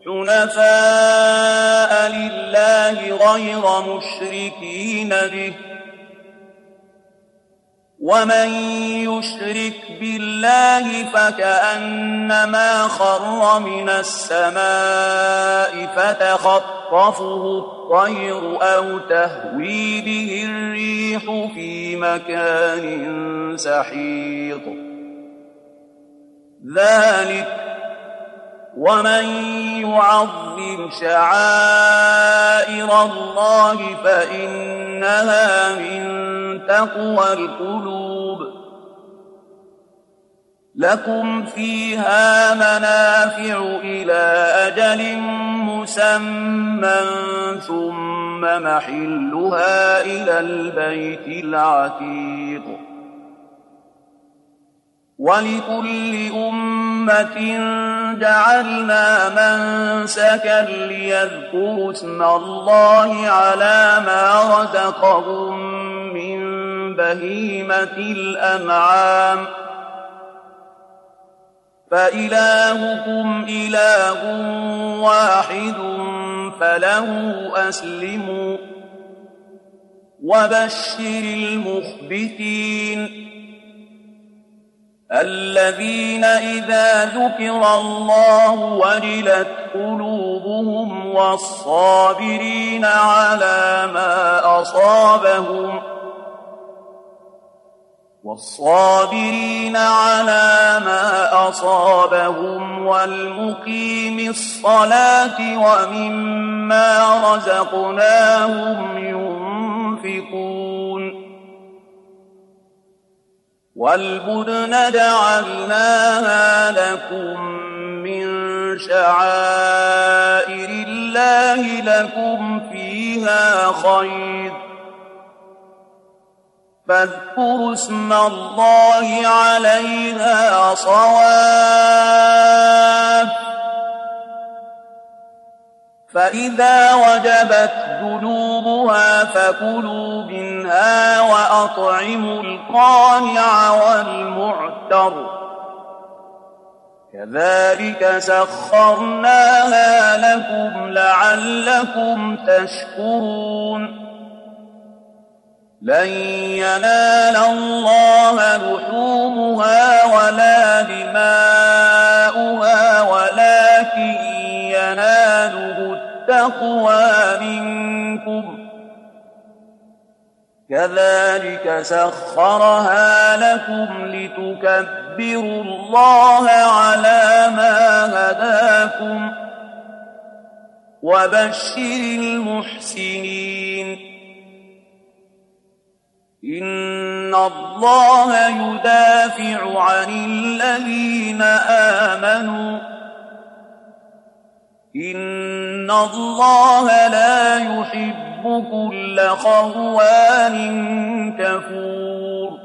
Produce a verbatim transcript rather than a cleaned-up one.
حنفاء لله غير مشركين به، ومن يشرك بالله فكأنما خر من السماء فتخطفه الطير أو تهوي به الريح في مكان سحيق. ذلك ومن يعظم شعائر الله فإنها من تقوى القلوب. لكم فيها منافع إلى أجل مسمى ثم محلها إلى البيت العتيق. ولكل أمة جعلنا منسكا ليذكروا اسم الله على ما رزقهم من بهيمة الأنعام، فإلهكم إله واحد فله أسلموا. وبشر المخبتين الذين إذا ذكر الله وجلت قلوبهم والصابرين على ما أصابهم والصابرين على ما أصابهم والمقيم الصلاة ومما رزقناهم ينفقون. والبدن جعلناها لكم من شعائر الله لكم فيها خير، فاذكروا اسم الله عليها صواف. فإذا وجبت جنوبها فكلوا منها وأطعموا القانع والمعتر. كذلك سخرناها لكم لعلكم تشكرون. لن ينال الله لحومها ولا دماؤها ولكن يناله التقوى منكم. كذلك سخرها لكم لتكبروا الله على ما هداكم. وبشر المحسنين إن الله يدافع عن الذين آمنوا إن الله لا يحب كل خوان كفور.